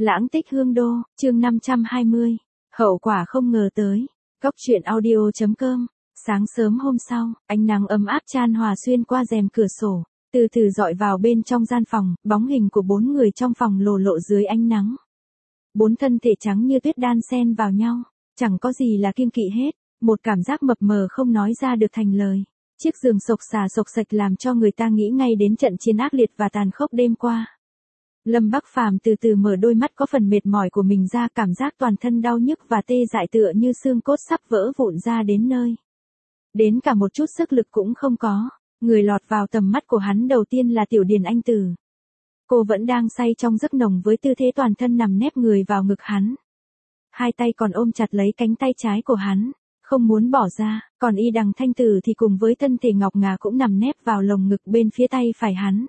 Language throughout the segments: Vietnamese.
Lãng tích hương đô, chương 520. Hậu quả không ngờ tới. Cốc truyện audio.com. Sáng sớm hôm sau, ánh nắng ấm áp chan hòa xuyên qua rèm cửa sổ, từ từ dọi vào bên trong gian phòng, bóng hình của 4 người trong phòng lồ lộ dưới ánh nắng. 4 thân thể trắng như tuyết đan xen vào nhau, chẳng có gì là kiêng kỵ hết, một cảm giác mập mờ không nói ra được thành lời. Chiếc giường xộc xà xộc xạch làm cho người ta nghĩ ngay đến trận chiến ác liệt và tàn khốc đêm qua. Lâm Bắc Phàm từ từ mở đôi mắt có phần mệt mỏi của mình ra, cảm giác toàn thân đau nhức và tê dại tựa như xương cốt sắp vỡ vụn ra đến nơi. Đến cả một chút sức lực cũng không có. Người lọt vào tầm mắt của hắn đầu tiên là Tiểu Điền Anh Tử. Cô vẫn đang say trong giấc nồng với tư thế toàn thân nằm nép người vào ngực hắn. Hai tay còn ôm chặt lấy cánh tay trái của hắn, không muốn bỏ ra, còn Y Đằng Thanh Tử thì cùng với thân thể ngọc ngà cũng nằm nép vào lồng ngực bên phía tay phải hắn.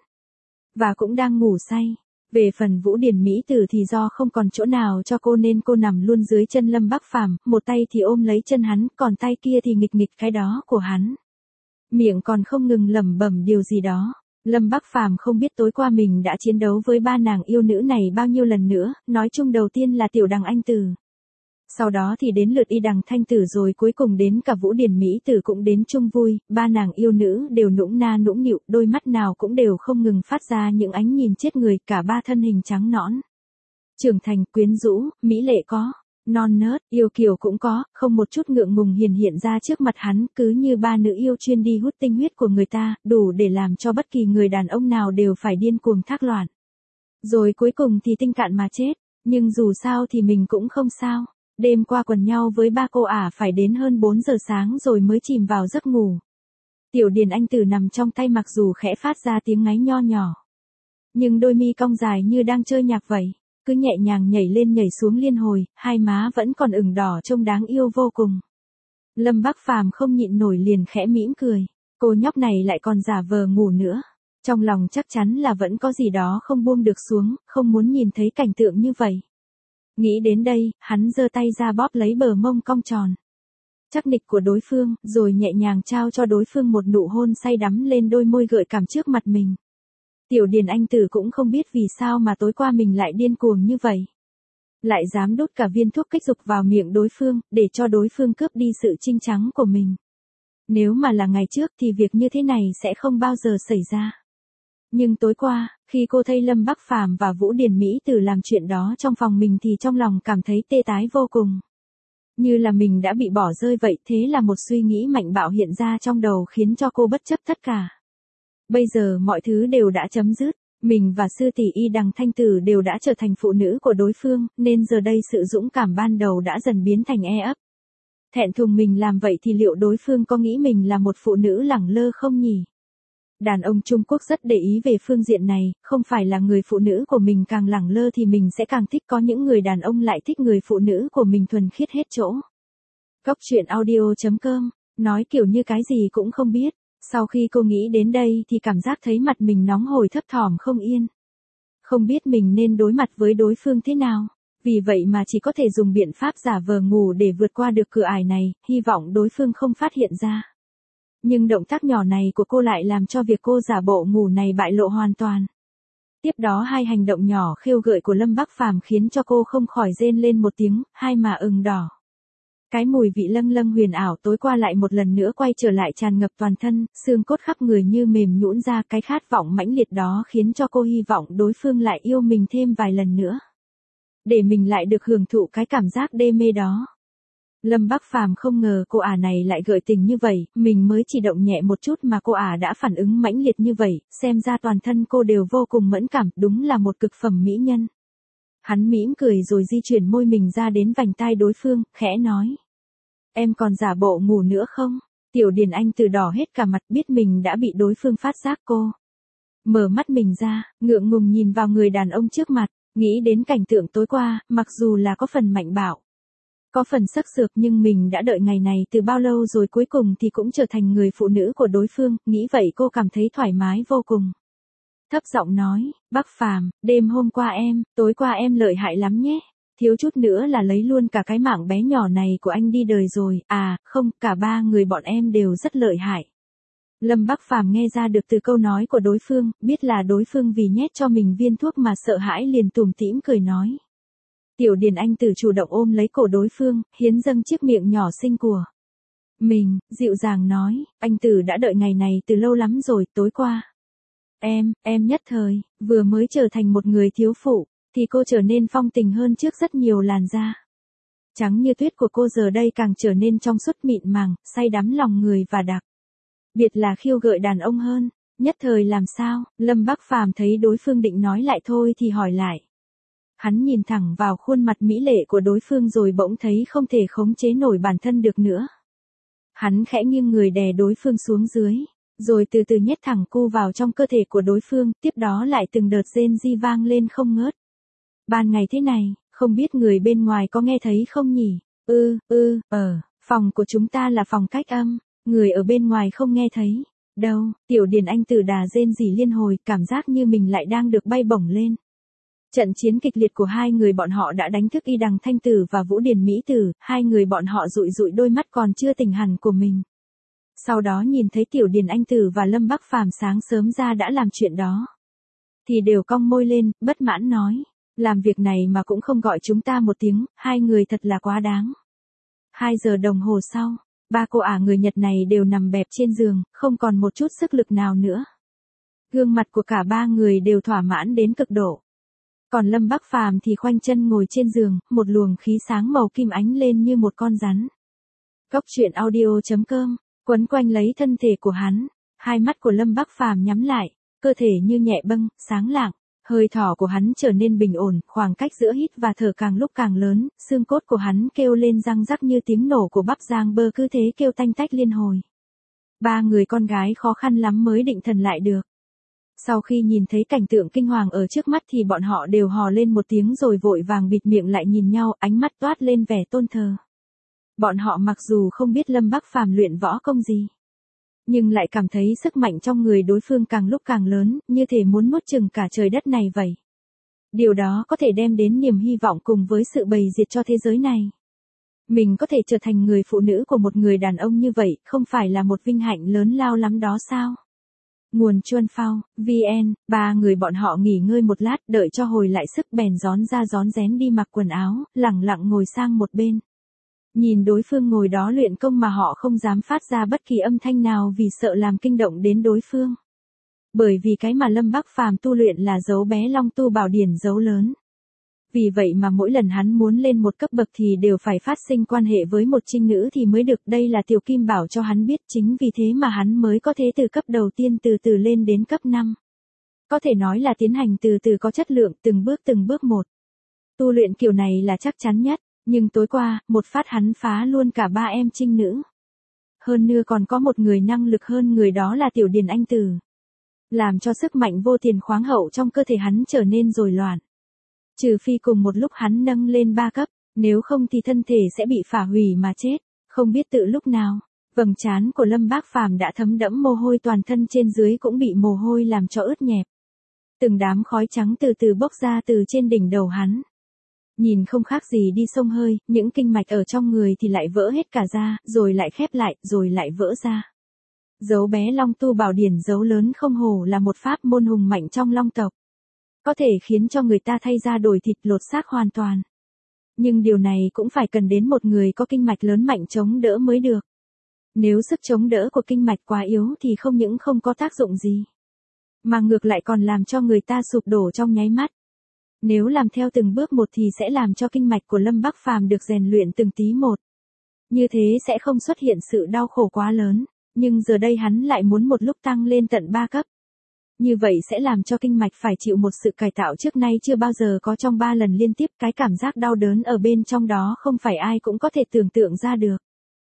Và cũng đang ngủ say. Về phần Vũ Điển Mỹ Tử thì do không còn chỗ nào cho cô nên cô nằm luôn dưới chân Lâm Bắc Phàm, một tay thì ôm lấy chân hắn, còn tay kia thì nghịch nghịch cái đó của hắn. Miệng còn không ngừng lẩm bẩm điều gì đó. Lâm Bắc Phàm không biết tối qua mình đã chiến đấu với ba nàng yêu nữ này bao nhiêu lần nữa, nói chung đầu tiên là Tiểu Đằng Anh Tử. Sau đó thì đến lượt Y Đằng Thanh Tử rồi cuối cùng đến cả Vũ Điển Mỹ Tử cũng đến chung vui, ba nàng yêu nữ đều nũng na nũng nịu, đôi mắt nào cũng đều không ngừng phát ra những ánh nhìn chết người, cả ba thân hình trắng nõn. Trưởng thành, quyến rũ, mỹ lệ có, non nớt, yêu kiều cũng có, không một chút ngượng ngùng hiện ra trước mặt hắn, cứ như ba nữ yêu chuyên đi hút tinh huyết của người ta, đủ để làm cho bất kỳ người đàn ông nào đều phải điên cuồng thác loạn. Rồi cuối cùng thì tinh cạn mà chết, nhưng dù sao thì mình cũng không sao. Đêm qua quần nhau với ba cô ả phải đến hơn 4 giờ sáng rồi mới chìm vào giấc ngủ. Tiểu Điền Anh Tử nằm trong tay mặc dù khẽ phát ra tiếng ngáy nho nhỏ. Nhưng đôi mi cong dài như đang chơi nhạc vậy, cứ nhẹ nhàng nhảy lên nhảy xuống liên hồi, hai má vẫn còn ửng đỏ trông đáng yêu vô cùng. Lâm Bắc Phàm không nhịn nổi liền khẽ mỉm cười, cô nhóc này lại còn giả vờ ngủ nữa. Trong lòng chắc chắn là vẫn có gì đó không buông được xuống, không muốn nhìn thấy cảnh tượng như vậy. Nghĩ đến đây, hắn giơ tay ra bóp lấy bờ mông cong tròn chắc nịch của đối phương, rồi nhẹ nhàng trao cho đối phương một nụ hôn say đắm lên đôi môi gợi cảm trước mặt mình. Tiểu Điền Anh Tử cũng không biết vì sao mà tối qua mình lại điên cuồng như vậy. Lại dám đút cả viên thuốc kích dục vào miệng đối phương, để cho đối phương cướp đi sự trinh trắng của mình. Nếu mà là ngày trước thì việc như thế này sẽ không bao giờ xảy ra. Nhưng tối qua, khi cô thấy Lâm Bắc Phàm và Vũ Điển Mỹ Tử làm chuyện đó trong phòng mình thì trong lòng cảm thấy tê tái vô cùng. Như là mình đã bị bỏ rơi vậy, thế là một suy nghĩ mạnh bạo hiện ra trong đầu khiến cho cô bất chấp tất cả. Bây giờ mọi thứ đều đã chấm dứt, mình và sư tỷ Y Đằng Thanh Tử đều đã trở thành phụ nữ của đối phương, nên giờ đây sự dũng cảm ban đầu đã dần biến thành e ấp. Thẹn thùng mình làm vậy thì liệu đối phương có nghĩ mình là một phụ nữ lẳng lơ không nhỉ? Đàn ông Trung Quốc rất để ý về phương diện này, không phải là người phụ nữ của mình càng lẳng lơ thì mình sẽ càng thích, có những người đàn ông lại thích người phụ nữ của mình thuần khiết hết chỗ. Cốc truyện audio.com, nói kiểu như cái gì cũng không biết. Sau khi cô nghĩ đến đây thì cảm giác thấy mặt mình nóng hổi thấp thỏm không yên. Không biết mình nên đối mặt với đối phương thế nào, vì vậy mà chỉ có thể dùng biện pháp giả vờ ngủ để vượt qua được cửa ải này, hy vọng đối phương không phát hiện ra. Nhưng động tác nhỏ này của cô lại làm cho việc cô giả bộ ngủ này bại lộ hoàn toàn. Tiếp đó hai hành động nhỏ khêu gợi của Lâm Bắc Phàm khiến cho cô không khỏi rên lên một tiếng, hai má ửng đỏ. Cái mùi vị lâng lâng huyền ảo tối qua lại một lần nữa quay trở lại tràn ngập toàn thân, xương cốt khắp người như mềm nhũn ra, cái khát vọng mãnh liệt đó khiến cho cô hy vọng đối phương lại yêu mình thêm vài lần nữa. Để mình lại được hưởng thụ cái cảm giác đê mê đó. Lâm Bắc Phàm không ngờ cô ả này lại gợi tình như vậy, mình mới chỉ động nhẹ một chút mà cô ả đã phản ứng mãnh liệt như vậy, xem ra toàn thân cô đều vô cùng mẫn cảm, đúng là một cực phẩm mỹ nhân. Hắn mỉm cười rồi di chuyển môi mình ra đến vành tai đối phương, khẽ nói. Em còn giả bộ ngủ nữa không? Tiểu Điền Anh Tử đỏ hết cả mặt, biết mình đã bị đối phương phát giác cô. Mở mắt mình ra, ngượng ngùng nhìn vào người đàn ông trước mặt, nghĩ đến cảnh tượng tối qua, mặc dù là có phần mạnh bạo. Có phần sắc sược nhưng mình đã đợi ngày này từ bao lâu rồi, cuối cùng thì cũng trở thành người phụ nữ của đối phương, nghĩ vậy cô cảm thấy thoải mái vô cùng. Thấp giọng nói, Bắc Phàm, đêm hôm qua tối qua em lợi hại lắm nhé, thiếu chút nữa là lấy luôn cả cái mạng bé nhỏ này của anh đi đời rồi, à, không, cả ba người bọn em đều rất lợi hại. Lâm Bắc Phàm nghe ra được từ câu nói của đối phương, biết là đối phương vì nhét cho mình viên thuốc mà sợ hãi liền tủm tỉm cười nói. Tiểu Điền Anh Tử chủ động ôm lấy cổ đối phương, hiến dâng chiếc miệng nhỏ xinh của mình, dịu dàng nói, anh Tử đã đợi ngày này từ lâu lắm rồi, tối qua. Em nhất thời, vừa mới trở thành một người thiếu phụ, thì cô trở nên phong tình hơn trước rất nhiều, làn da trắng như tuyết của cô giờ đây càng trở nên trong suốt mịn màng, say đắm lòng người và đặc biệt là khiêu gợi đàn ông hơn. Nhất thời làm sao? Lâm Bắc Phàm thấy đối phương định nói lại thôi thì hỏi lại. Hắn nhìn thẳng vào khuôn mặt mỹ lệ của đối phương rồi bỗng thấy không thể khống chế nổi bản thân được nữa. Hắn khẽ nghiêng người đè đối phương xuống dưới, rồi từ từ nhét thẳng cô vào trong cơ thể của đối phương, tiếp đó lại từng đợt rên ri vang lên không ngớt. Ban ngày thế này, không biết người bên ngoài có nghe thấy không nhỉ? Phòng của chúng ta là phòng cách âm, người ở bên ngoài không nghe thấy. Đâu, Tiểu Điền Anh Tử đà rên rỉ liên hồi, cảm giác như mình lại đang được bay bổng lên. Trận chiến kịch liệt của hai người bọn họ đã đánh thức Y Đằng Thanh Tử và Vũ Điền Mỹ Tử, hai người bọn họ dụi dụi đôi mắt còn chưa tỉnh hẳn của mình. Sau đó nhìn thấy Tiểu Điền Anh Tử và Lâm Bắc Phàm sáng sớm ra đã làm chuyện đó, thì đều cong môi lên, bất mãn nói, làm việc này mà cũng không gọi chúng ta một tiếng, hai người thật là quá đáng. 2 giờ đồng hồ sau, ba cô ả người Nhật này đều nằm bẹp trên giường, không còn một chút sức lực nào nữa. Gương mặt của cả ba người đều thỏa mãn đến cực độ. Còn Lâm Bắc Phàm thì khoanh chân ngồi trên giường, một luồng khí sáng màu kim ánh lên như một con rắn. Góc truyện audio.com, quấn quanh lấy thân thể của hắn, hai mắt của Lâm Bắc Phàm nhắm lại, cơ thể như nhẹ bâng, sáng lạng, hơi thở của hắn trở nên bình ổn, khoảng cách giữa hít và thở càng lúc càng lớn, xương cốt của hắn kêu lên răng rắc như tiếng nổ của bắp rang bơ cứ thế kêu tanh tách liên hồi. Ba người con gái khó khăn lắm mới định thần lại được. Sau khi nhìn thấy cảnh tượng kinh hoàng ở trước mắt thì bọn họ đều hò lên một tiếng rồi vội vàng bịt miệng lại nhìn nhau, ánh mắt toát lên vẻ tôn thờ. Bọn họ mặc dù không biết Lâm Bắc Phàm luyện võ công gì, nhưng lại cảm thấy sức mạnh trong người đối phương càng lúc càng lớn, như thể muốn nuốt chửng cả trời đất này vậy. Điều đó có thể đem đến niềm hy vọng cùng với sự bầy diệt cho thế giới này. Mình có thể trở thành người phụ nữ của một người đàn ông như vậy, không phải là một vinh hạnh lớn lao lắm đó sao? Nguồn Chuan Phao, VN, ba người bọn họ nghỉ ngơi một lát, đợi cho hồi lại sức bèn rón ra rón rén đi mặc quần áo, lẳng lặng ngồi sang một bên. Nhìn đối phương ngồi đó luyện công mà họ không dám phát ra bất kỳ âm thanh nào vì sợ làm kinh động đến đối phương. Bởi vì cái mà Lâm Bắc Phàm tu luyện là dấu bé Long Tu Bảo Điển dấu lớn. Vì vậy mà mỗi lần hắn muốn lên một cấp bậc thì đều phải phát sinh quan hệ với một trinh nữ thì mới được, đây là Tiểu Kim bảo cho hắn biết, chính vì thế mà hắn mới có thể từ cấp đầu tiên từ từ lên đến cấp 5. Có thể nói là tiến hành từ từ có chất lượng, từng bước một. Tu luyện kiểu này là chắc chắn nhất, nhưng tối qua, một phát hắn phá luôn cả ba em trinh nữ. Hơn nữa còn có một người năng lực hơn người, đó là Tiểu Điền Anh Tử. Làm cho sức mạnh vô tiền khoáng hậu trong cơ thể hắn trở nên rối loạn. Trừ phi cùng một lúc hắn nâng lên 3 cấp, nếu không thì thân thể sẽ bị phá hủy mà chết. Không biết tự lúc nào, vầng trán của Lâm Bác Phàm đã thấm đẫm mồ hôi, toàn thân trên dưới cũng bị mồ hôi làm cho ướt nhẹp. Từng đám khói trắng từ từ bốc ra từ trên đỉnh đầu hắn. Nhìn không khác gì đi xông hơi, những kinh mạch ở trong người thì lại vỡ hết cả ra, rồi lại khép lại, rồi lại vỡ ra. Dấu bé Long Tu Bảo Điển dấu lớn không hổ là một pháp môn hùng mạnh trong Long tộc. Có thể khiến cho người ta thay da đổi thịt, lột xác hoàn toàn. Nhưng điều này cũng phải cần đến một người có kinh mạch lớn mạnh chống đỡ mới được. Nếu sức chống đỡ của kinh mạch quá yếu thì không những không có tác dụng gì, mà ngược lại còn làm cho người ta sụp đổ trong nháy mắt. Nếu làm theo từng bước một thì sẽ làm cho kinh mạch của Lâm Bắc Phàm được rèn luyện từng tí một. Như thế sẽ không xuất hiện sự đau khổ quá lớn, nhưng giờ đây hắn lại muốn một lúc tăng lên tận 3 cấp. Như vậy sẽ làm cho kinh mạch phải chịu một sự cải tạo trước nay chưa bao giờ có trong 3 lần liên tiếp, cái cảm giác đau đớn ở bên trong đó không phải ai cũng có thể tưởng tượng ra được.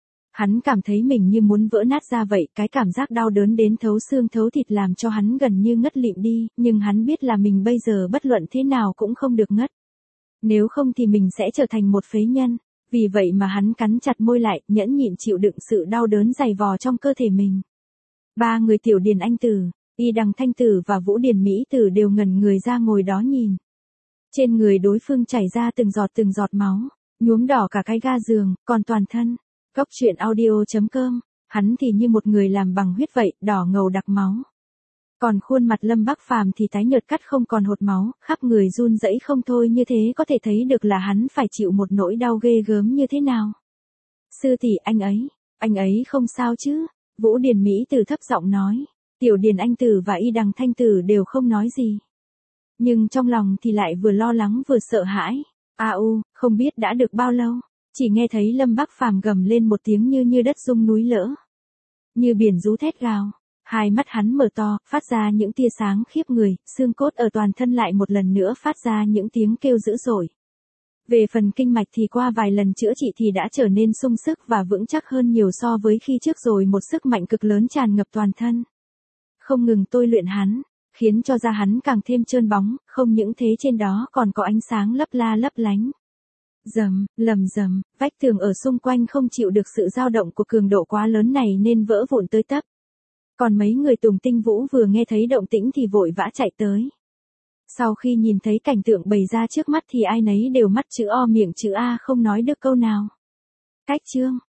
Hắn cảm thấy mình như muốn vỡ nát ra vậy, cái cảm giác đau đớn đến thấu xương thấu thịt làm cho hắn gần như ngất lịm đi, nhưng hắn biết là mình bây giờ bất luận thế nào cũng không được ngất. Nếu không thì mình sẽ trở thành một phế nhân, vì vậy mà hắn cắn chặt môi lại, nhẫn nhịn chịu đựng sự đau đớn dày vò trong cơ thể mình. Ba người Tiểu Điền Anh Tử, Y Đằng Thanh Tử và Vũ Điền Mỹ Tử đều ngẩn người ra ngồi đó nhìn. Trên người đối phương chảy ra từng giọt máu, nhuốm đỏ cả cái ga giường, còn toàn thân. Góc truyện audio.com, hắn thì như một người làm bằng huyết vậy, đỏ ngầu đặc máu. Còn khuôn mặt Lâm Bắc Phàm thì tái nhợt cắt không còn hột máu, khắp người run rẩy không thôi, như thế có thể thấy được là hắn phải chịu một nỗi đau ghê gớm như thế nào. Sư tỷ, anh ấy không sao chứ? Vũ Điền Mỹ Tử thấp giọng nói. Tiểu Điền Anh Tử và Y Đằng Thanh Tử đều không nói gì. Nhưng trong lòng thì lại vừa lo lắng vừa sợ hãi. Không biết đã được bao lâu, chỉ nghe thấy Lâm Bắc Phàm gầm lên một tiếng như đất rung núi lỡ. Như biển rú thét gào. Hai mắt hắn mở to, phát ra những tia sáng khiếp người, xương cốt ở toàn thân lại một lần nữa phát ra những tiếng kêu dữ dội. Về phần kinh mạch thì qua vài lần chữa trị thì đã trở nên sung sức và vững chắc hơn nhiều so với khi trước rồi, một sức mạnh cực lớn tràn ngập toàn thân. Không ngừng tôi luyện hắn, khiến cho da hắn càng thêm trơn bóng, không những thế trên đó còn có ánh sáng lấp la lấp lánh. Lầm rầm, vách tường ở xung quanh không chịu được sự dao động của cường độ quá lớn này nên vỡ vụn tới tấp. Còn mấy người Tùng Tinh Vũ vừa nghe thấy động tĩnh thì vội vã chạy tới. Sau khi nhìn thấy cảnh tượng bày ra trước mắt thì ai nấy đều mắt chữ O miệng chữ A, không nói được câu nào. Cách chương